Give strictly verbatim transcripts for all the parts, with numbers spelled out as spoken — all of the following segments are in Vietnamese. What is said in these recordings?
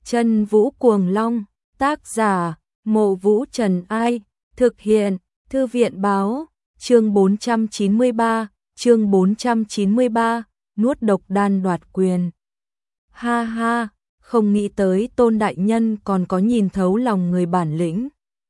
Chân Vũ Cuồng Long, tác giả, Mộ Vũ Trần Ai, thực hiện, Thư viện Báo, chương bốn trăm chín mươi ba, chương bốn trăm chín mươi ba, nuốt độc đan đoạt quyền. Ha ha, không nghĩ tới Tôn đại nhân còn có nhìn thấu lòng người bản lĩnh.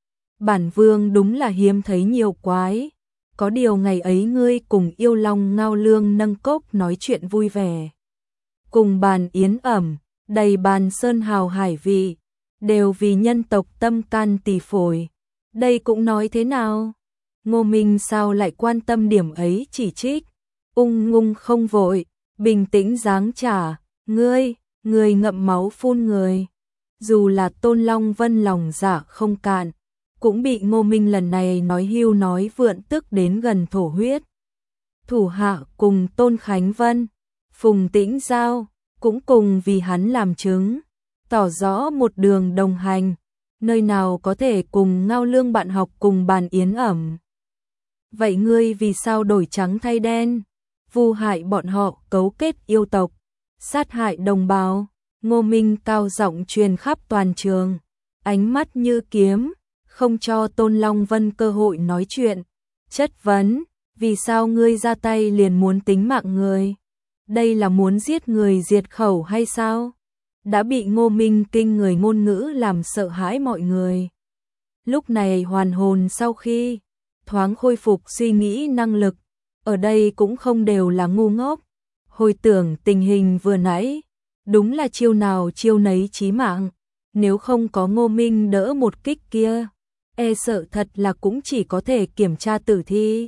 Bản vương đúng là hiếm thấy nhiều quái. Có điều ngày ấy ngươi cùng Yêu Long Ngao Lương nâng cốc nói chuyện vui vẻ. Cùng bàn yến ẩm, đầy bàn sơn hào hải vị, đều vì nhân tộc tâm can tỳ phổi. Đây cũng nói thế nào? Ngô Minh sao lại quan tâm điểm ấy chỉ trích? Ung ngung không vội, bình tĩnh giáng trả, ngươi, ngươi ngậm máu phun người. Dù là Tôn Long Vân lòng dạ không cạn, cũng bị Ngô Minh lần này nói hưu nói vượn tức đến gần thổ huyết. Thủ hạ cùng Tôn Khánh Vân, Phùng Tĩnh Giao, cũng cùng vì hắn làm chứng, tỏ rõ một đường đồng hành, nơi nào có thể cùng Ngao Lương bạn học cùng bàn yến ẩm. Vậy ngươi vì sao đổi trắng thay đen, vu hại bọn họ cấu kết yêu tộc, sát hại đồng bào? Ngô Minh cao giọng truyền khắp toàn trường, ánh mắt như kiếm, không cho Tôn Long Vân cơ hội nói chuyện. Chất vấn, vì sao ngươi ra tay liền muốn tính mạng người? Đây là muốn giết người diệt khẩu hay sao? Đã bị Ngô Minh kinh người ngôn ngữ làm sợ hãi mọi người. Lúc này hoàn hồn sau khi thoáng khôi phục suy nghĩ năng lực, ở đây cũng không đều là ngu ngốc. Hồi tưởng tình hình vừa nãy, đúng là chiêu nào chiêu nấy chí mạng. Nếu không có Ngô Minh đỡ một kích kia, e sợ thật là cũng chỉ có thể kiểm tra tử thi.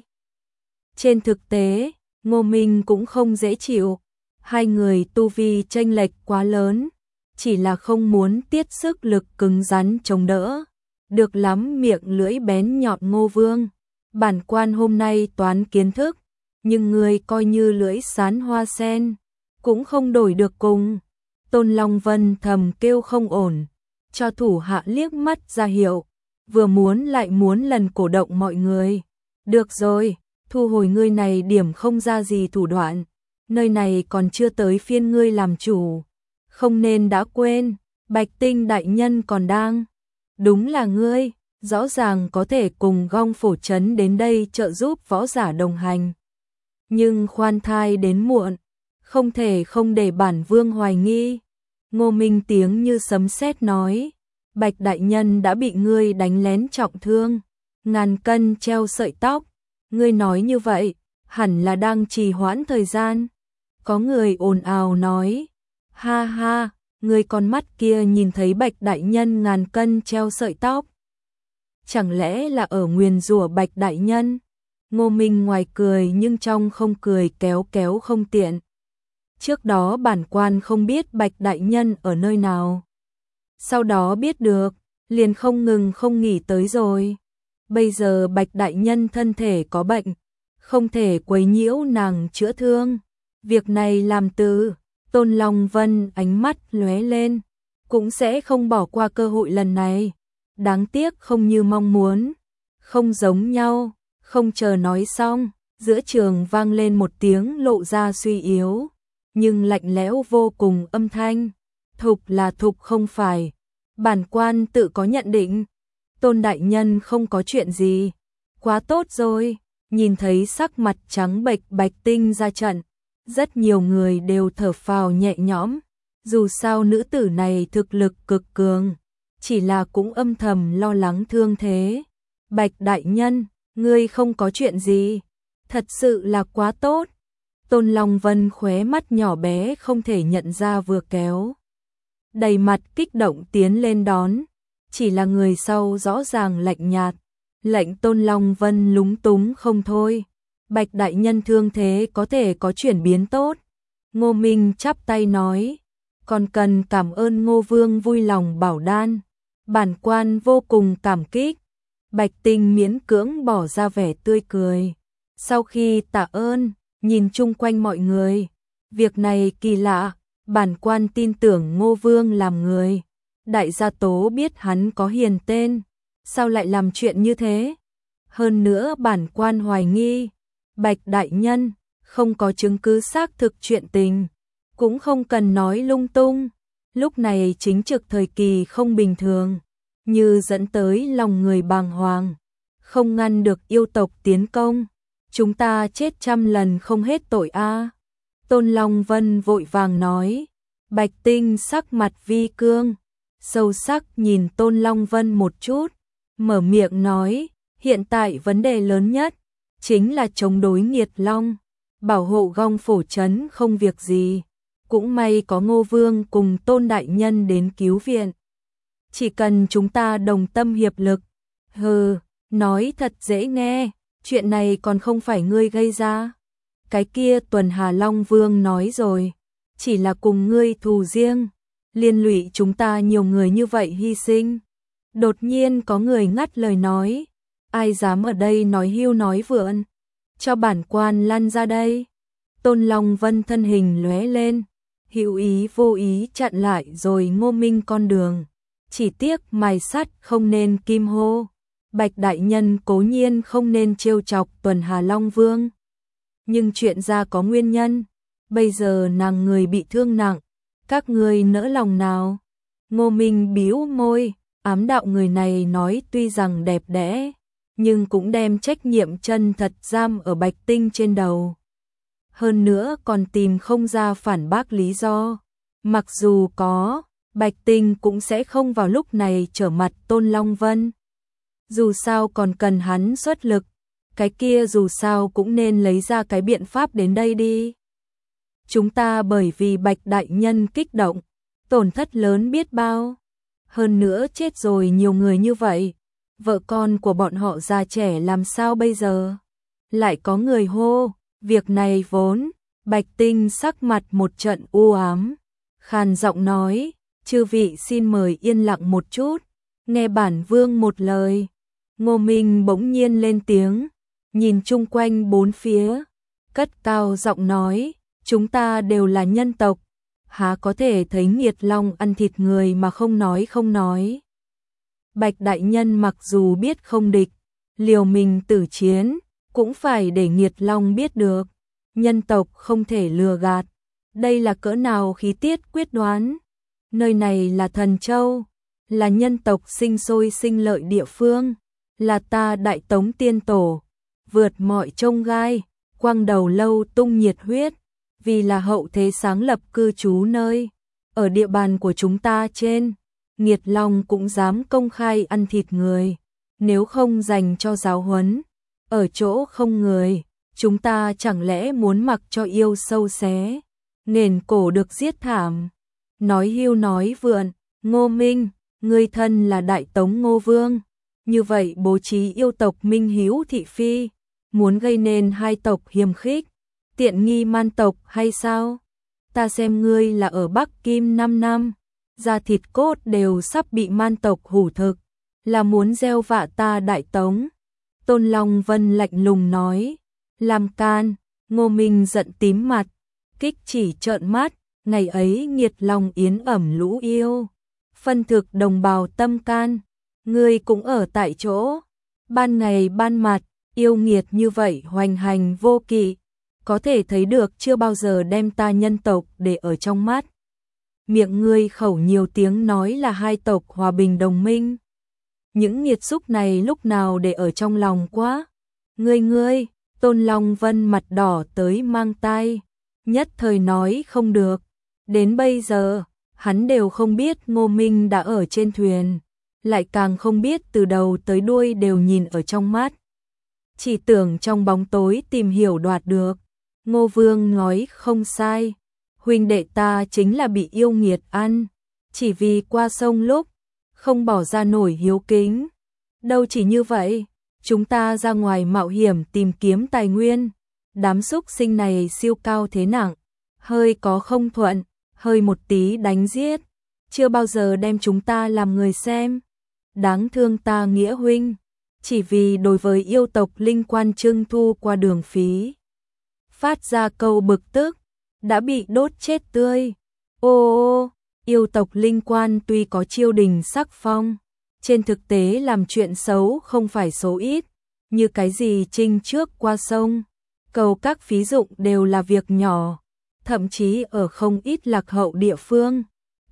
Trên thực tế, Ngô Minh cũng không dễ chịu. Hai người tu vi chênh lệch quá lớn, chỉ là không muốn tiết sức lực cứng rắn chống đỡ. Được lắm miệng lưỡi bén nhọn Ngô Vương, bản quan hôm nay toán kiến thức, nhưng người coi như lưỡi sán hoa sen, cũng không đổi được cùng. Tôn Long Vân thầm kêu không ổn, cho thủ hạ liếc mắt ra hiệu, vừa muốn lại muốn lần cổ động mọi người. Được rồi, thu hồi ngươi này điểm không ra gì thủ đoạn, nơi này còn chưa tới phiên ngươi làm chủ. Không nên đã quên, Bạch Tinh đại nhân còn đang. Đúng là ngươi, rõ ràng có thể cùng Gong Phổ Trấn đến đây trợ giúp võ giả đồng hành. Nhưng khoan thai đến muộn, không thể không để bản vương hoài nghi. Ngô Minh tiếng như sấm sét nói, Bạch đại nhân đã bị ngươi đánh lén trọng thương, ngàn cân treo sợi tóc. Ngươi nói như vậy, hẳn là đang trì hoãn thời gian. Có người ồn ào nói, ha ha, ngươi con mắt kia nhìn thấy Bạch đại nhân ngàn cân treo sợi tóc. Chẳng lẽ là ở nguyền rủa Bạch đại nhân? Ngô Minh ngoài cười nhưng trong không cười kéo kéo không tiện. Trước đó bản quan không biết Bạch đại nhân ở nơi nào. Sau đó biết được, liền không ngừng không nghỉ tới rồi. Bây giờ Bạch đại nhân thân thể có bệnh, không thể quấy nhiễu nàng chữa thương. Việc này làm từ, Tôn Long Vân ánh mắt lóe lên, cũng sẽ không bỏ qua cơ hội lần này. Đáng tiếc không như mong muốn, không giống nhau. Không chờ nói xong, giữa trường vang lên một tiếng lộ ra suy yếu, nhưng lạnh lẽo vô cùng âm thanh. Thục là thục không phải, bản quan tự có nhận định. Tôn đại nhân không có chuyện gì, quá tốt rồi. Nhìn thấy sắc mặt trắng bệch Bạch Tinh ra trận, rất nhiều người đều thở phào nhẹ nhõm. Dù sao nữ tử này thực lực cực cường, chỉ là cũng âm thầm lo lắng thương thế. Bạch đại nhân, ngươi không có chuyện gì, thật sự là quá tốt. Tôn Long Vân khóe mắt nhỏ bé không thể nhận ra vừa kéo, đầy mặt kích động tiến lên đón, chỉ là người sau rõ ràng lạnh nhạt. Lệnh Tôn Long Vân lúng túng không thôi. Bạch đại nhân thương thế có thể có chuyển biến tốt. Ngô Minh chắp tay nói, còn cần cảm ơn Ngô Vương vui lòng bảo đan, bản quan vô cùng cảm kích. Bạch Tinh miễn cưỡng bỏ ra vẻ tươi cười. Sau khi tạ ơn, nhìn chung quanh mọi người, việc này kỳ lạ, bản quan tin tưởng Ngô Vương làm người. Đại gia tố biết hắn có hiền tên, sao lại làm chuyện như thế? Hơn nữa bản quan hoài nghi, Bạch đại nhân không có chứng cứ xác thực chuyện tình, cũng không cần nói lung tung. lúc này chính trực thời kỳ không bình thường, như dẫn tới lòng người bàng hoàng, không ngăn được yêu tộc tiến công, chúng ta chết trăm lần không hết tội a. Tôn Long Vân vội vàng nói. Bạch Tinh sắc mặt vi cương, sâu sắc nhìn Tôn Long Vân một chút, mở miệng nói, hiện tại vấn đề lớn nhất chính là chống đối Nghiệt Long, bảo hộ Gong Phổ trấn không việc gì. Cũng may có Ngô Vương cùng Tôn đại nhân đến cứu viện. Chỉ cần chúng ta đồng tâm hiệp lực. Hừ, nói thật dễ nghe, chuyện này còn không phải ngươi gây ra. Cái kia Tuần Hà Long Vương nói rồi, chỉ là cùng ngươi thù riêng, liên lụy chúng ta nhiều người như vậy hy sinh. Đột nhiên có người ngắt lời nói, ai dám ở đây nói hưu nói vượn, cho bản quan lăn ra đây. Tôn Long Vân thân hình lóe lên, hữu ý vô ý chặn lại rồi Ngô Minh con đường. Chỉ tiếc mài sắt không nên kim hô, Bạch đại nhân cố nhiên không nên trêu chọc Tuần Hà Long Vương. Nhưng chuyện ra có nguyên nhân, bây giờ nàng người bị thương nặng, các ngươi nỡ lòng nào? Ngô Minh bĩu môi, ám đạo người này nói tuy rằng đẹp đẽ, nhưng cũng đem trách nhiệm chân thật giam ở Bạch Tinh trên đầu. Hơn nữa còn tìm không ra phản bác lý do, mặc dù có, Bạch Tinh cũng sẽ không vào lúc này trở mặt Tôn Long Vân. Dù sao còn cần hắn xuất lực, cái kia dù sao cũng nên lấy ra cái biện pháp đến đây đi. Chúng ta bởi vì Bạch đại nhân kích động, tổn thất lớn biết bao. Hơn nữa chết rồi nhiều người như vậy, vợ con của bọn họ già trẻ làm sao bây giờ? Lại có người hô, việc này vốn, Bạch Tinh sắc mặt một trận u ám, khàn giọng nói, chư vị xin mời yên lặng một chút, nghe bản vương một lời. Ngô Minh bỗng nhiên lên tiếng, nhìn chung quanh bốn phía, cất cao giọng nói, chúng ta đều là nhân tộc, há có thể thấy Nghiệt Long ăn thịt người mà không nói không nói. Bạch đại nhân mặc dù biết không địch, liều mình tử chiến, cũng phải để Nghiệt Long biết được, nhân tộc không thể lừa gạt. Đây là cỡ nào khí tiết quyết đoán. Nơi này là Thần Châu, là nhân tộc sinh sôi sinh lợi địa phương, là ta Đại Tống tiên tổ, vượt mọi chông gai, quang đầu lâu tung nhiệt huyết, vì là hậu thế sáng lập cư trú nơi. Ở địa bàn của chúng ta trên, Nghiệt Long cũng dám công khai ăn thịt người, nếu không dành cho giáo huấn, ở chỗ không người, chúng ta chẳng lẽ muốn mặc cho yêu sâu xé, nền cổ được giết thảm. Nói hưu nói vượn, Ngô Minh, ngươi thân là Đại Tống Ngô Vương, như vậy bố trí yêu tộc Minh Hiếu thị phi, muốn gây nên hai tộc hiềm khích, tiện nghi man tộc hay sao? Ta xem ngươi là ở Bắc Kim năm năm, da thịt cốt đều sắp bị man tộc hủ thực, là muốn gieo vạ ta Đại Tống. Tôn Long Vân lạnh lùng nói, làm can. Ngô Minh giận tím mặt, kích chỉ trợn mắt, ngày ấy Nghiệt Long yến ẩm lũ yêu, phân thực đồng bào tâm can, ngươi cũng ở tại chỗ, ban ngày ban mặt, yêu nghiệt như vậy hoành hành vô kỵ, có thể thấy được chưa bao giờ đem ta nhân tộc để ở trong mắt. Miệng ngươi khẩu nhiều tiếng nói là hai tộc hòa bình đồng minh, những nghiệt xúc này lúc nào để ở trong lòng quá. Ngươi ngươi, Tôn Long Vân mặt đỏ tới mang tai, nhất thời nói không được. Đến bây giờ, hắn đều không biết Ngô Minh đã ở trên thuyền, lại càng không biết từ đầu tới đuôi đều nhìn ở trong mắt. Chỉ tưởng trong bóng tối tìm hiểu đoạt được. Ngô Vương nói không sai, huynh đệ ta chính là bị yêu nghiệt ăn, chỉ vì qua sông lúc, không bỏ ra nổi hiếu kính. Đâu chỉ như vậy, chúng ta ra ngoài mạo hiểm tìm kiếm tài nguyên, đám súc sinh này siêu cao thế nặng, hơi có không thuận, hơi một tí đánh giết, chưa bao giờ đem chúng ta làm người xem. Đáng thương ta nghĩa huynh, chỉ vì đối với yêu tộc linh quan trưng thu qua đường phí, phát ra câu bực tức, đã bị đốt chết tươi. Ô ô, yêu tộc linh quan tuy có chiêu đình sắc phong, trên thực tế làm chuyện xấu không phải số ít, như cái gì trinh trước qua sông, cầu các phí dụng đều là việc nhỏ, thậm chí ở không ít lạc hậu địa phương,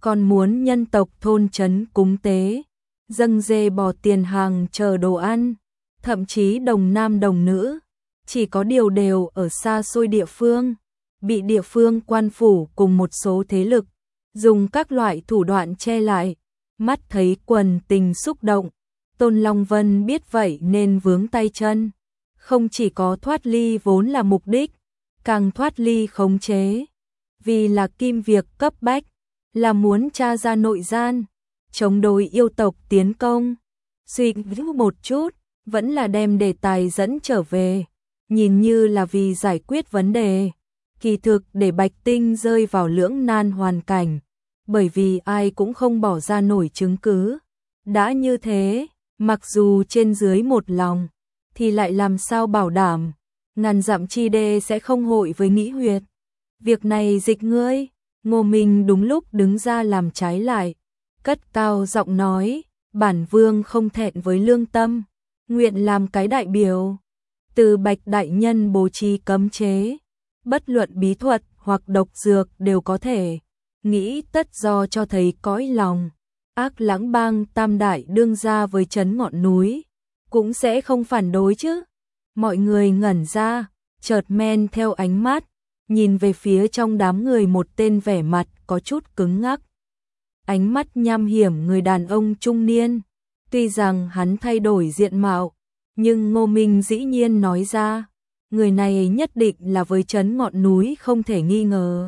còn muốn nhân tộc thôn trấn cúng tế, dâng dê bò tiền hàng chờ đồ ăn, thậm chí đồng nam đồng nữ, chỉ có điều đều ở xa xôi địa phương, bị địa phương quan phủ cùng một số thế lực dùng các loại thủ đoạn che lại. Mắt thấy quần tình xúc động, Tôn Long Vân biết vậy nên vướng tay chân, không chỉ có thoát ly vốn là mục đích, càng thoát ly khống chế, vì là kim việc cấp bách, là muốn tra ra nội gian, chống đối yêu tộc tiến công. Suy nghĩ một chút, vẫn là đem đề tài dẫn trở về, nhìn như là vì giải quyết vấn đề, kỳ thực để Bạch Tinh rơi vào lưỡng nan hoàn cảnh, bởi vì ai cũng không bỏ ra nổi chứng cứ. Đã như thế, mặc dù trên dưới một lòng, thì lại làm sao bảo đảm ngàn dặm chi đê sẽ không hội với Nghĩ Huyệt. Việc này dịch ngươi. Ngô Minh đúng lúc đứng ra làm trái lại, cất cao giọng nói, bản vương không thẹn với lương tâm, nguyện làm cái đại biểu. Từ Bạch đại nhân bố trí cấm chế, bất luận bí thuật hoặc độc dược đều có thể, nghĩ tất do cho thấy cõi lòng. Ác Lãng Bang tam đại đương gia với trấn ngọn núi, cũng sẽ không phản đối chứ. Mọi người ngẩn ra, chợt men theo ánh mắt, nhìn về phía trong đám người một tên vẻ mặt có chút cứng ngắc. Ánh mắt nham hiểm người đàn ông trung niên, tuy rằng hắn thay đổi diện mạo, nhưng Ngô Minh dĩ nhiên nói ra, người này nhất định là với trấn ngọn núi không thể nghi ngờ.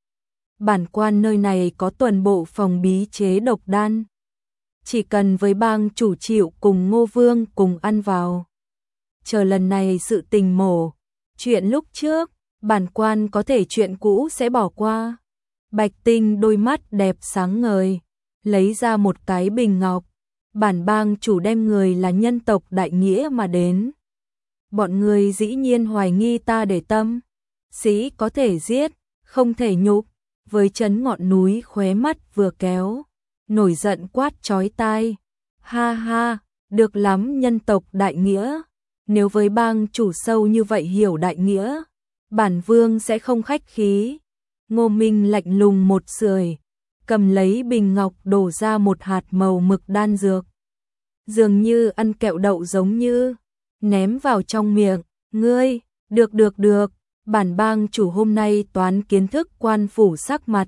Bản quan nơi này có tuần bộ phòng bí chế độc đan, chỉ cần với bang chủ chịu cùng Ngô Vương cùng ăn vào. Chờ lần này sự tình mổ, chuyện lúc trước, bản quan có thể chuyện cũ sẽ bỏ qua. Bạch Tinh đôi mắt đẹp sáng ngời, lấy ra một cái bình ngọc, bản bang chủ đem người là nhân tộc đại nghĩa mà đến. Bọn người dĩ nhiên hoài nghi ta để tâm, sĩ có thể giết, không thể nhục. Với trấn ngọn núi khóe mắt vừa kéo, nổi giận quát chói tai. Ha ha, được lắm nhân tộc đại nghĩa, nếu với bang chủ sâu như vậy hiểu đại nghĩa, bản vương sẽ không khách khí. Ngô Minh lạnh lùng một sưởi, cầm lấy bình ngọc đổ ra một hạt màu mực đan dược, dường như ăn kẹo đậu giống như, ném vào trong miệng. Ngươi, được được được, bản bang chủ hôm nay toán kiến thức quan phủ sắc mặt.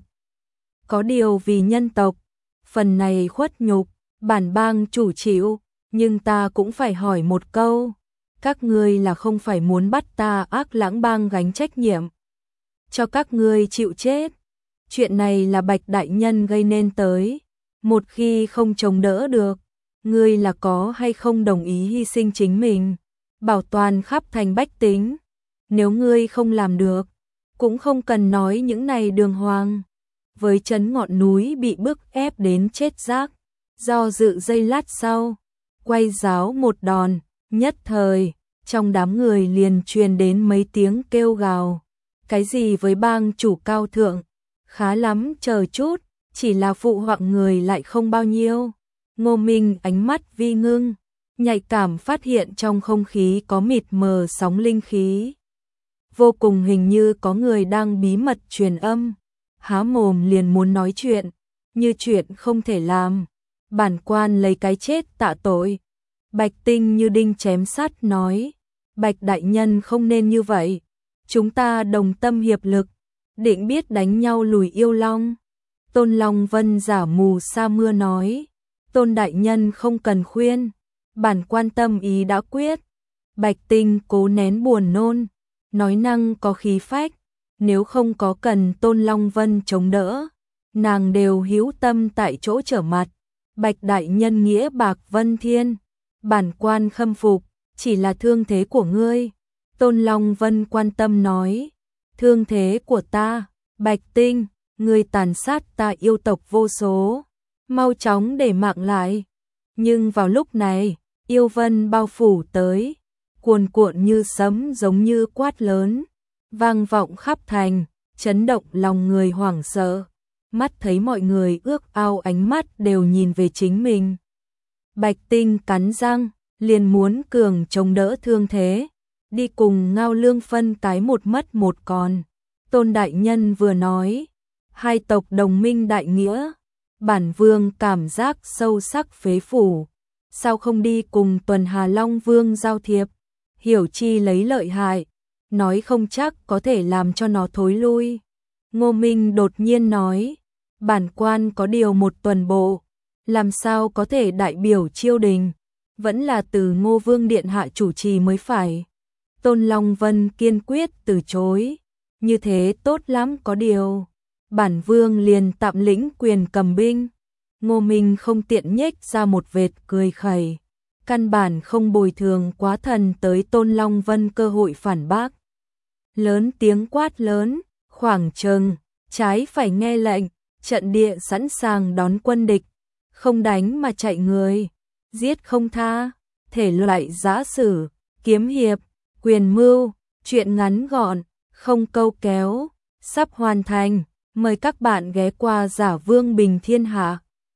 Có điều vì nhân tộc, phần này khuất nhục, bản bang chủ chịu, nhưng ta cũng phải hỏi một câu. Các ngươi là không phải muốn bắt ta Ác Lãng Bang gánh trách nhiệm, cho các ngươi chịu chết. Chuyện này là Bạch đại nhân gây nên tới, một khi không chống đỡ được, ngươi là có hay không đồng ý hy sinh chính mình, bảo toàn khắp thành bách tính. Nếu ngươi không làm được, cũng không cần nói những này đường hoàng. Với trấn ngọn núi bị bức ép đến chết rác, do dự giây lát sau, quay giáo một đòn, nhất thời, trong đám người liền truyền đến mấy tiếng kêu gào. Cái gì với bang chủ cao thượng, khá lắm chờ chút, chỉ là phụ hoạng người lại không bao nhiêu. Ngô Minh ánh mắt vi ngưng, nhạy cảm phát hiện trong không khí có mịt mờ sóng linh khí. Vô cùng hình như có người đang bí mật truyền âm, há mồm liền muốn nói chuyện, như chuyện không thể làm. Bản quan lấy cái chết tạ tội. Bạch Tinh như đinh chém sắt nói, Bạch đại nhân không nên như vậy, chúng ta đồng tâm hiệp lực, định biết đánh nhau lùi yêu long. Tôn Long Vân giả mù sa mưa nói, Tôn đại nhân không cần khuyên, bản quan tâm ý đã quyết. Bạch Tinh cố nén buồn nôn, nói năng có khí phách, nếu không có cần Tôn Long Vân chống đỡ, nàng đều hữu tâm tại chỗ trở mặt. Bạch đại nhân nghĩa bạc vân thiên, bản quan khâm phục, chỉ là thương thế của ngươi. Tôn Long Vân quan tâm nói, thương thế của ta, Bạch Tinh, ngươi tàn sát ta yêu tộc vô số, mau chóng để mạng lại. Nhưng vào lúc này, yêu vân bao phủ tới, cuồn cuộn như sấm giống như quát lớn, vang vọng khắp thành, chấn động lòng người hoảng sợ. Mắt thấy mọi người ước ao ánh mắt đều nhìn về chính mình. Bạch Tinh cắn răng, liền muốn cường chống đỡ thương thế, đi cùng Ngao Lương phân cái một mất một còn. Tôn đại nhân vừa nói, hai tộc đồng minh đại nghĩa, Bản vương cảm giác sâu sắc phế phủ. Sao không đi cùng Tuần Hà Long Vương giao thiệp? Hiểu chi lấy lợi hại, nói không chắc có thể làm cho nó thối lui. Ngô Minh đột nhiên nói, bản quan có điều một tuần bộ, làm sao có thể đại biểu triều đình, vẫn là từ Ngô Vương điện hạ chủ trì mới phải. Tôn Long Vân kiên quyết từ chối, như thế tốt lắm, có điều bản vương liền tạm lĩnh quyền cầm binh. Ngô Minh không tiện nhếch ra một vệt cười khẩy, căn bản không bồi thường quá thần tới Tôn Long Vân cơ hội phản bác. Lớn tiếng quát lớn, khoảng trừng, trái phải nghe lệnh, trận địa sẵn sàng đón quân địch, không đánh mà chạy người, giết không tha, thể loại giã sử, kiếm hiệp, quyền mưu, chuyện ngắn gọn, không câu kéo, sắp hoàn thành, mời các bạn ghé qua Giả Vương Bình Thiên Hạ.